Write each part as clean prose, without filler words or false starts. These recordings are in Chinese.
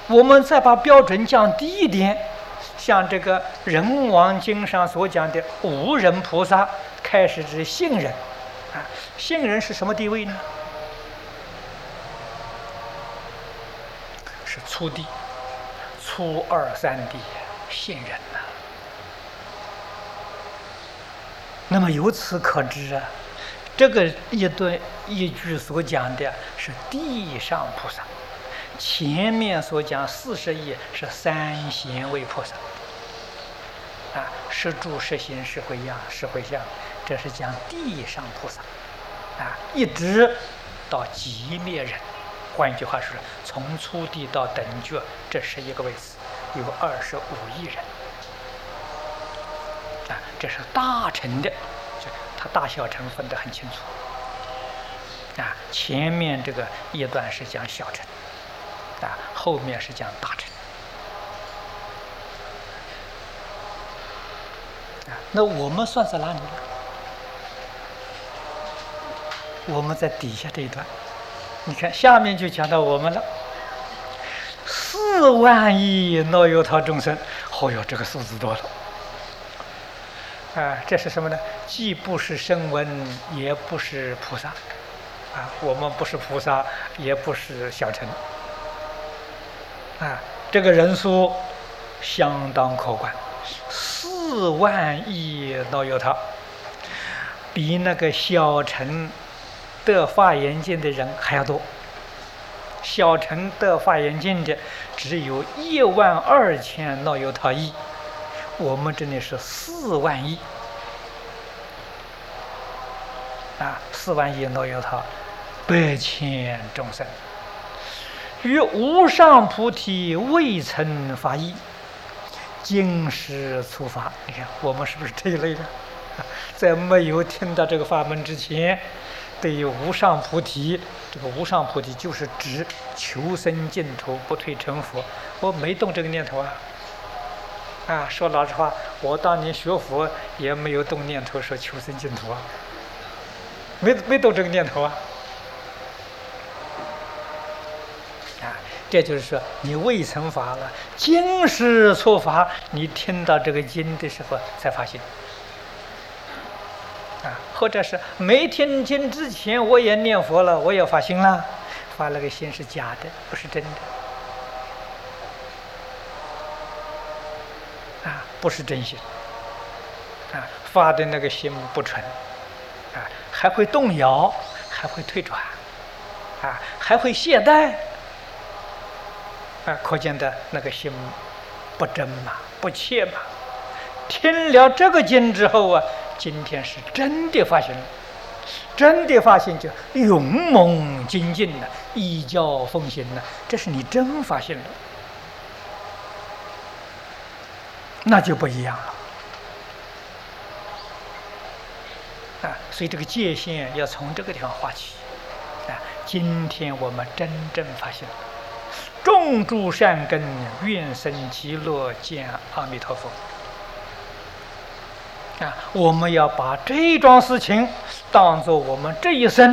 我们再把标准降低一点，像这个《人王经》上所讲的无人菩萨，开始指信人啊。信人是什么地位呢？是初地、初二三地信人呐。那么由此可知啊，这个一句所讲的是地上菩萨，前面所讲40亿是三贤位菩萨啊，是住、是行、是会样、是会相，这是讲地上菩萨啊，一直到极灭人。换一句话说，从初地到等觉这11个位次，有25亿人啊，这是大乘的，它大小乘分得很清楚啊。前面这个一段是讲小乘啊，后面是讲大乘啊。那我们算在哪里呢？我们在底下这一段。你看，下面就讲到我们了，4万亿那由他众生。哦哟，这个数字多了啊！这是什么呢？既不是声闻，也不是菩萨啊。我们不是菩萨，也不是小乘啊。这个人数相当可观，4万亿那由他，比那个小乘得华严经的人还要多。小乘得华严经的只有12000那由他亿，我们这里是4万亿啊，4万亿那由他，8千众生，于无上菩提未曾发意，今时初发。你看我们是不是这一类的？在没有听到这个法门之前，对于无上菩提，这个无上菩提就是指求生净土，不退成佛。我没动这个念头啊！说老实话，我当年学佛也没有动念头说求生净土啊，没动这个念头啊！这就是说你未曾发了，今时初发，你听到这个经的时候才发现。或者是没听经之前我也念佛了，我也发心了，发了个心是假的，不是真的啊，不是真心啊，发的那个心不纯啊，还会动摇，还会退转啊，还会懈怠啊，可见的那个心不真嘛，不切嘛。听了这个经之后啊，今天是真的发心了，真的发心就勇猛精进了，依教奉行了，这是你真发心了，那就不一样了啊！所以这个界限要从这个地方画起啊！今天我们真正发心了，种诸善根，愿生极乐见阿弥陀佛。啊，我们要把这一桩事情当作我们这一生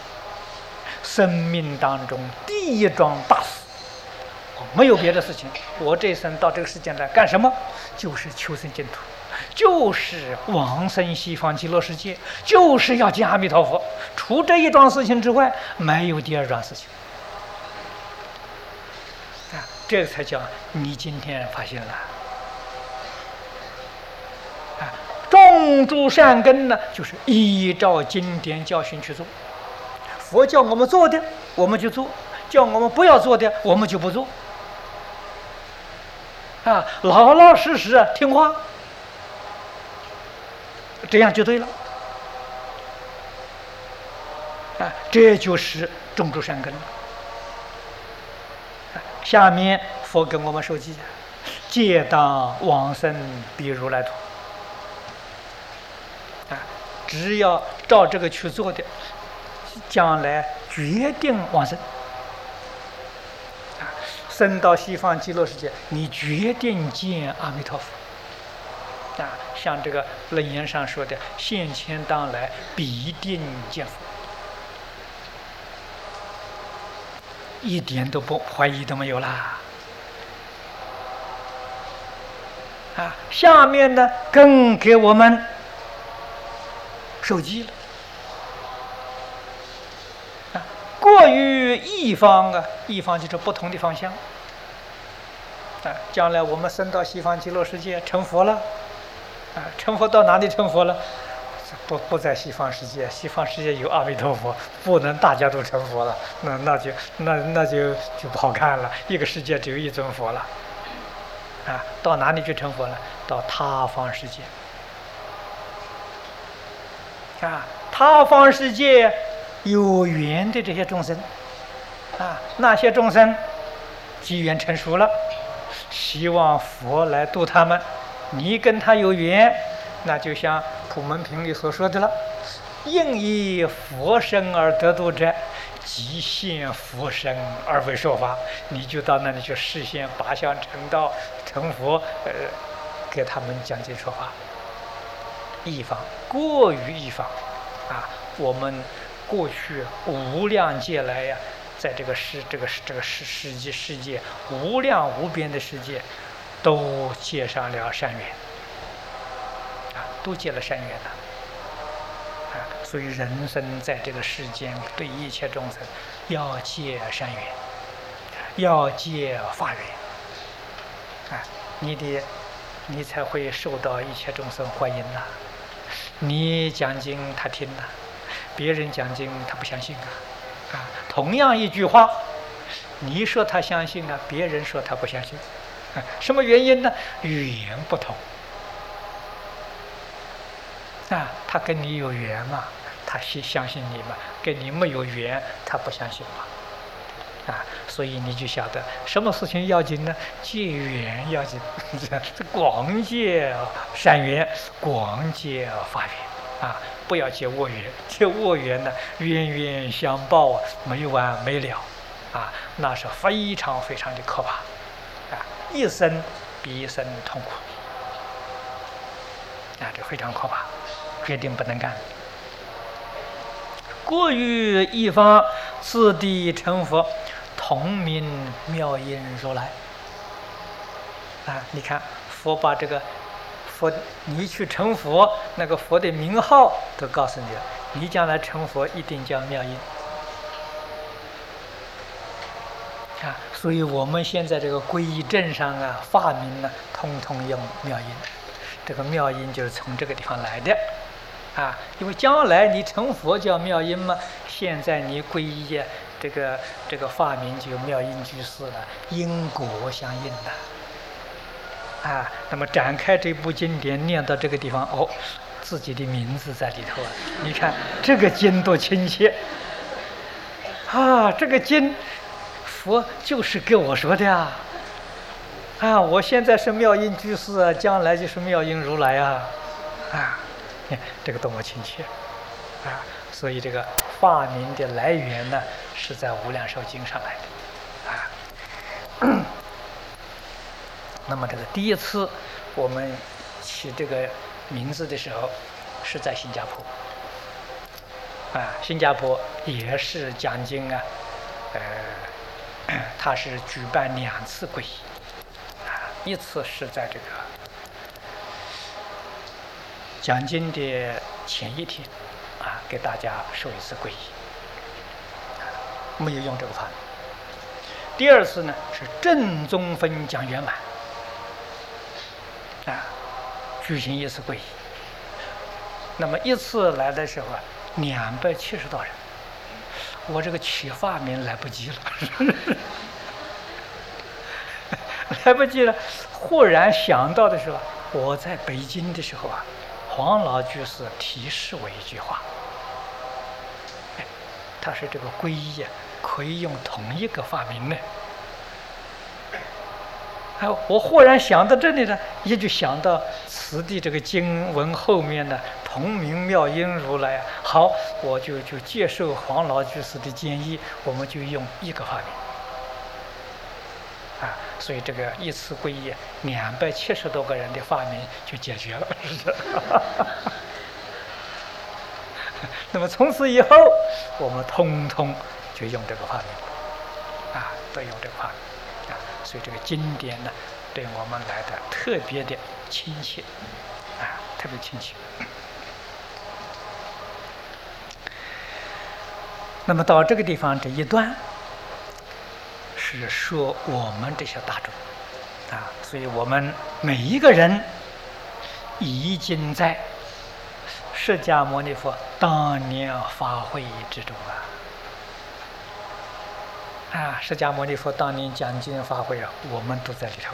命当中第一桩大事。没有别的事情，我这一生到这个世界来干什么？就是求生净土，就是往生西方极乐世界，就是要见阿弥陀佛。除这一桩事情之外，没有第二桩事情。啊，这才叫你今天发现了。种诸善根呢，就是依照经典教训去做。佛叫我们做的，我们就做；叫我们不要做的，我们就不做。啊，老老实实听话，这样就对了。啊，这就是种诸善根。下面佛跟我们说记：戒当往生彼如来土。只要照这个去做的，将来决定往生啊！生到西方极乐世界，你决定见阿弥陀佛啊！像这个楞严上说的，现前当来必定见佛，一点都不怀疑都没有啦下面呢更给我们受记了。过于一方一方就是不同的方向。将来我们升到西方极乐世界成佛了，成佛到哪里成佛了？不在西方世界，西方世界有阿弥陀佛，不能大家都成佛了，那就不好看了。一个世界只有一尊佛了，到哪里去成佛了？到他方世界。他方世界有缘的这些众生，那些众生机缘成熟了，希望佛来度他们。你跟他有缘，那就像普门品里所说的了：应以佛身而得度者，即现佛身而为说法。你就到那里去示现八相成道成佛，给他们讲经说法。一方过于一方我们过去无量劫来呀，在这个世界无量无边的世界，都结上了善缘都结了善缘了所以人生在这个世间，对一切众生要结善缘，要结法缘你才会受到一切众生欢迎呐。你讲经他听了，别人讲经他不相信同样一句话，你说他相信别人说他不相信什么原因呢？语言不同他跟你有缘嘛，他相信你嘛；跟你没有缘，他不相信嘛所以你就晓得什么事情要紧呢？结缘要紧广结善缘，广结法缘不要结恶缘。结恶缘呢，冤冤相报没完没了那是非常非常的可怕一生比一生痛苦这非常可怕，决定不能干。过于一方，次第成佛，同名妙音如来你看佛把这个佛，你去成佛，那个佛的名号都告诉你了，你将来成佛一定叫妙音所以我们现在这个皈依证上法名通通用妙音。这个妙音就是从这个地方来的因为将来你成佛叫妙音嘛，现在你皈依这个法名就妙音居士了，因果相应的那么展开这部经典念到这个地方自己的名字在里头你看这个经多亲切这个经佛就是给我说的我现在是妙音居士将来就是妙音如来这个多么亲切所以这个法名的来源呢，是在无量寿经上来的那么这个第一次我们起这个名字的时候，是在新加坡新加坡也是讲经他是举办2次皈依一次是在这个讲经的前一天给大家受一次皈依没有用这个法门。第2次呢是正宗分讲圆满举行一次皈依。那么一次来的时候270多人，我这个起法名来不及了来不及了。忽然想到的时候，我在北京的时候黄老居士提示我一句话，他说这个皈依可以用同一个法名呢。我忽然想到这里呢，也就想到此地这个经文后面呢，同名妙音如来好，我就接受黄老居士的建议，我们就用一个法名所以这个一次皈依270多个人的法名就解决了那么从此以后我们通通就用这个法名都用这个法名所以这个经典呢对我们来的特别的亲切，特别亲切。那么到这个地方这一段是说我们这些大众所以我们每一个人已经在释迦牟尼佛当年法会之中释迦牟尼佛当年讲经法会我们都在里头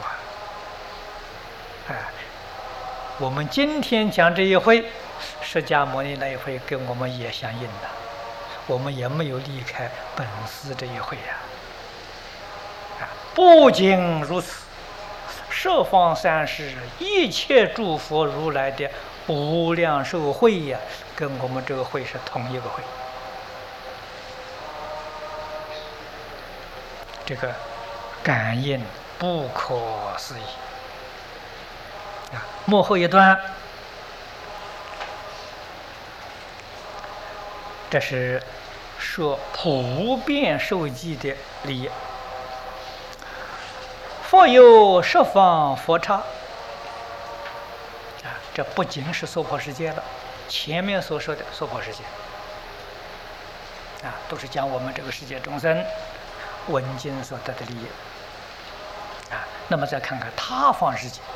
我们今天讲这一回，释迦牟尼那一回跟我们也相应的，我们也没有离开本师这一回不仅如此，十方三世一切诸佛如来的无量寿会跟我们这个会是同一个会，这个感应不可思议幕后一段，这是说普遍受记的利益。佛有十方佛刹这不仅是娑婆世界了，前面所说的娑婆世界都是讲我们这个世界众生闻经所得的利益那么再看看他方世界，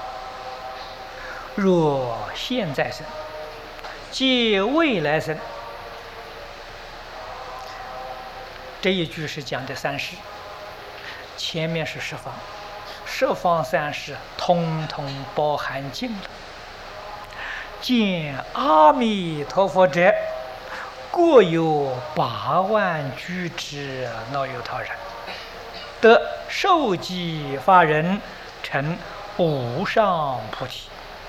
若现在生即未来生，这一句是讲的三世，前面是十方，十方三世通通包含尽了。见阿弥陀佛者，各有8万俱胝那由他人，得受记法人，成无上菩提。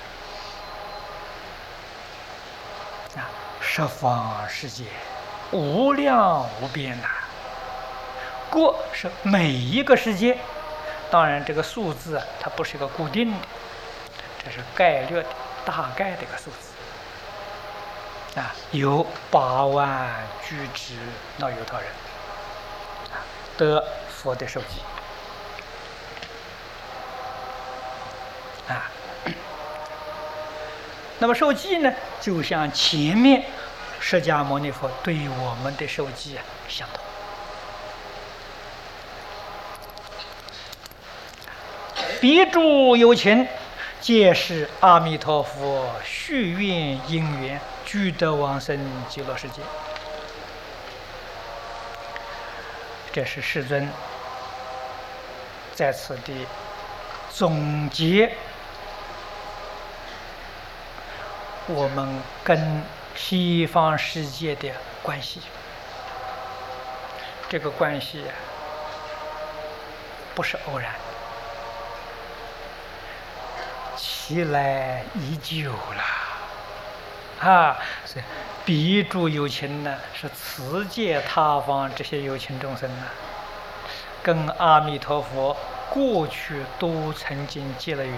十方世界无量无边各是每一个世界，当然这个数字它不是一个固定的，这是概略的大概的一个数字有8万俱胝那由他人得佛的受记那么受记呢，就像前面释迦牟尼佛对我们的受记相同。彼诸有情，皆是阿弥陀佛续愿因缘，俱得往生极乐世界。这是世尊在此地总结我们跟西方世界的关系。这个关系不是偶然，其来已久了所以彼诸有情呢，是此界他方这些有情众生跟阿弥陀佛过去都曾经结了缘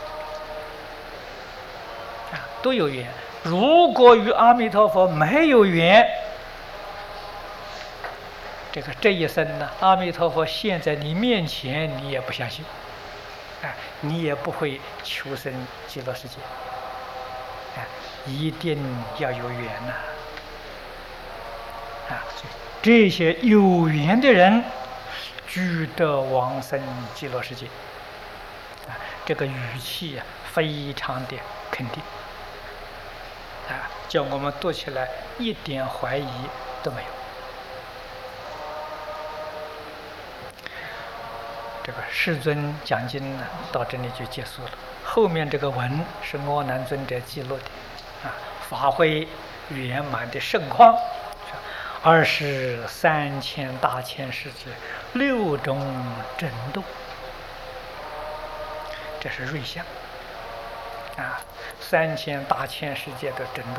都有缘。如果与阿弥陀佛没有缘，这一生呢，阿弥陀佛现在你面前，你也不相信你也不会求生极乐世界一定要有缘这些有缘的人俱得往生极乐世界这个语气非常的肯定叫我们读起来一点怀疑都没有。这个世尊讲经呢，到这里就结束了。后面这个文是阿难尊者记录的法会圆满的盛况，23,000大千世界6种震动，这是瑞相3000大千世界的震动。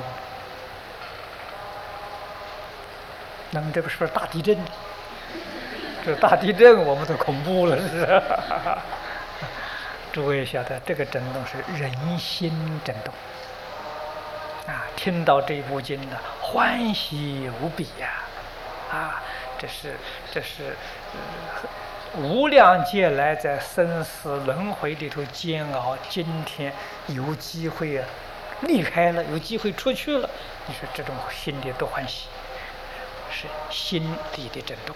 那么这不是大地震？这大地震我们都恐怖了，是吧？诸位晓得，这个震动是人心震动听到这部经的欢喜无比这是无量劫来在生死轮回里头煎熬，今天有机会离开了，有机会出去了，你说这种心里多欢喜，是心里的震动。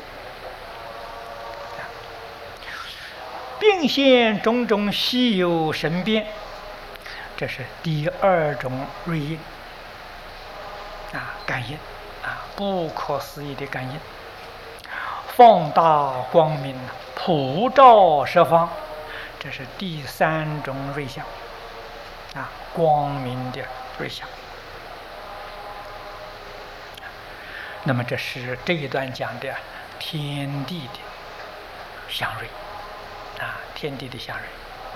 并现种种稀有神变，这是第二种瑞应感应不可思议的感应，放大光明，普照十方，这是第三种瑞相光明的瑞相。那么这是这一段讲的天地的祥瑞天地的祥瑞。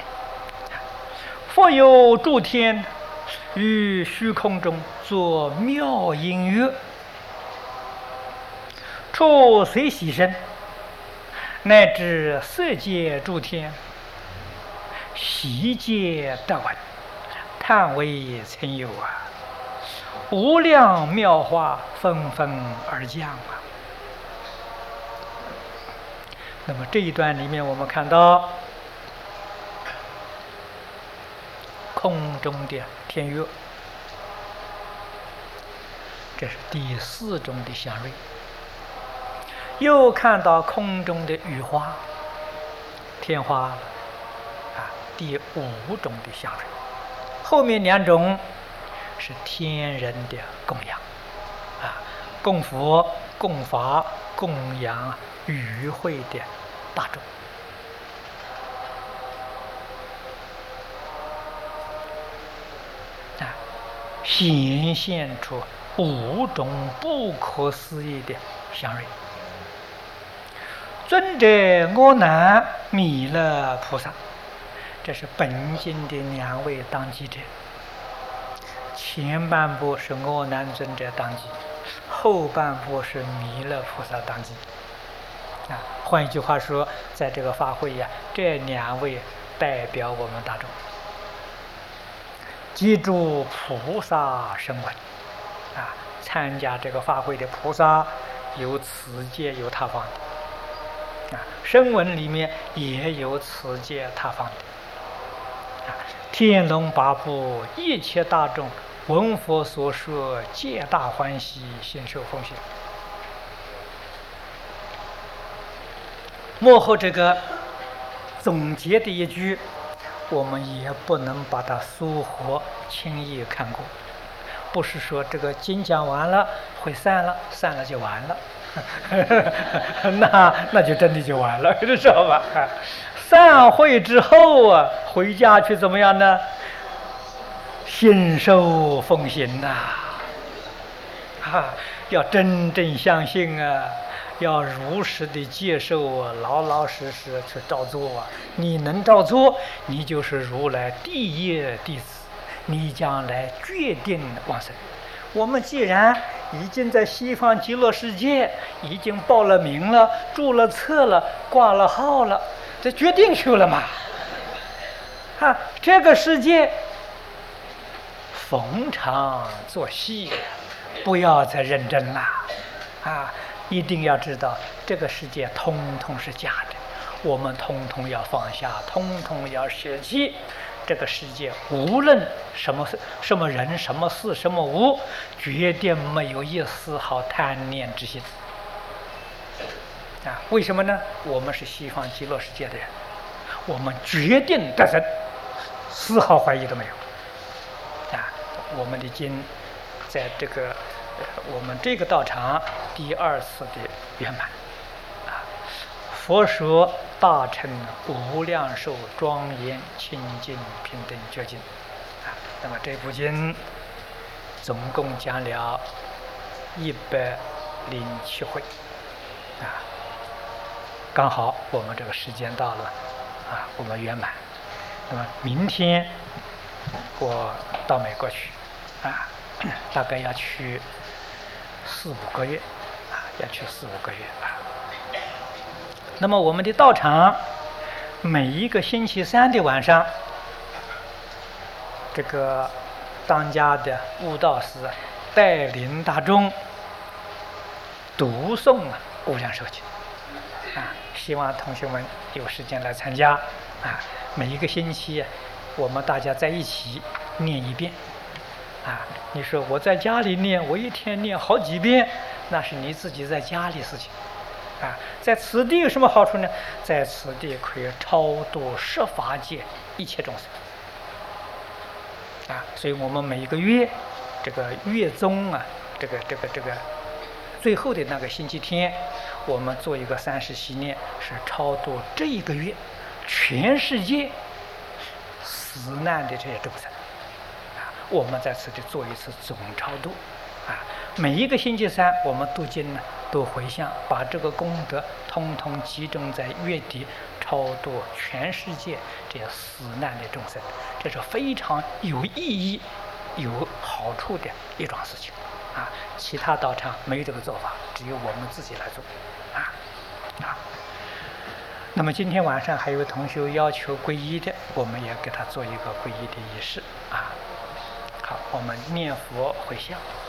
佛有诸天于虚空中作妙音乐，处随喜声，乃至色界诸天，悉皆得闻，叹为曾有无量妙法纷纷而降那么这一段里面，我们看到空中的天乐，这是第四种的祥瑞；又看到空中的雨花、天花第五种的祥瑞。后面两种是天人的供养供佛、供法、供养与会的大众显现出五种不可思议的祥瑞。尊者阿难弥勒菩萨，这是本经的两位当机者。前半部是阿难尊者当机，后半部是弥勒菩萨当机换一句话说，在这个法会这两位代表我们大众，记住菩萨声闻参加这个法会的菩萨有此界有他方的声闻里面也有此界他方的天龙八部一切大众闻佛所说，皆大欢喜，信受奉行。幕后这个总结的一句，我们也不能把它疏忽轻易看过，不是说这个经讲完了会散了，散了就完了那就真的就完了，知道吧？散会之后回家去怎么样呢？信受奉行要真正相信要如实的接受老老实实去照做你能照做，你就是如来第一弟子，你将来决定往生。我们既然已经在西方极乐世界已经报了名了，注了册了，挂了号了，这决定去了嘛这个世界逢场作戏，不要再认真了一定要知道这个世界通通是假的，我们通通要放下，通通要舍弃。这个世界无论什么人、什么事、什么物，绝对没有一丝毫贪念之心为什么呢？我们是西方极乐世界的人，我们决定得生，丝毫怀疑都没有我们的经在这个我们这个道场第二次的圆满佛说大乘无量寿庄严清净平等觉经那么这部经总共讲了107回刚好我们这个时间到了我们圆满。那么明天我到美国去大概要去4-5个月要去4-5个月那么我们的道场每一个星期三的晚上，这个当家的悟道师带领大众读诵无量寿经希望同学们有时间来参加啊。每一个星期，我们大家在一起念一遍啊。你说我在家里念，我一天念好几遍，那是你自己在家里事情啊。在此地有什么好处呢？在此地可以超度十法界一切众生啊。所以我们每一个月，这个月中啊，这个最后的那个星期天，我们做一个30系念，是超度这一个月全世界死难的这些众生啊。我们在此地做一次总超度啊。每一个星期三，我们读经呢，都回向，把这个功德通通集中在月底超度全世界这些死难的众生，这是非常有意义、有好处的一桩事情啊。其他道场没有这个做法，只有我们自己来做啊。那么今天晚上还有同学要求皈依的，我们也给他做一个皈依的仪式啊。好，我们念佛回向。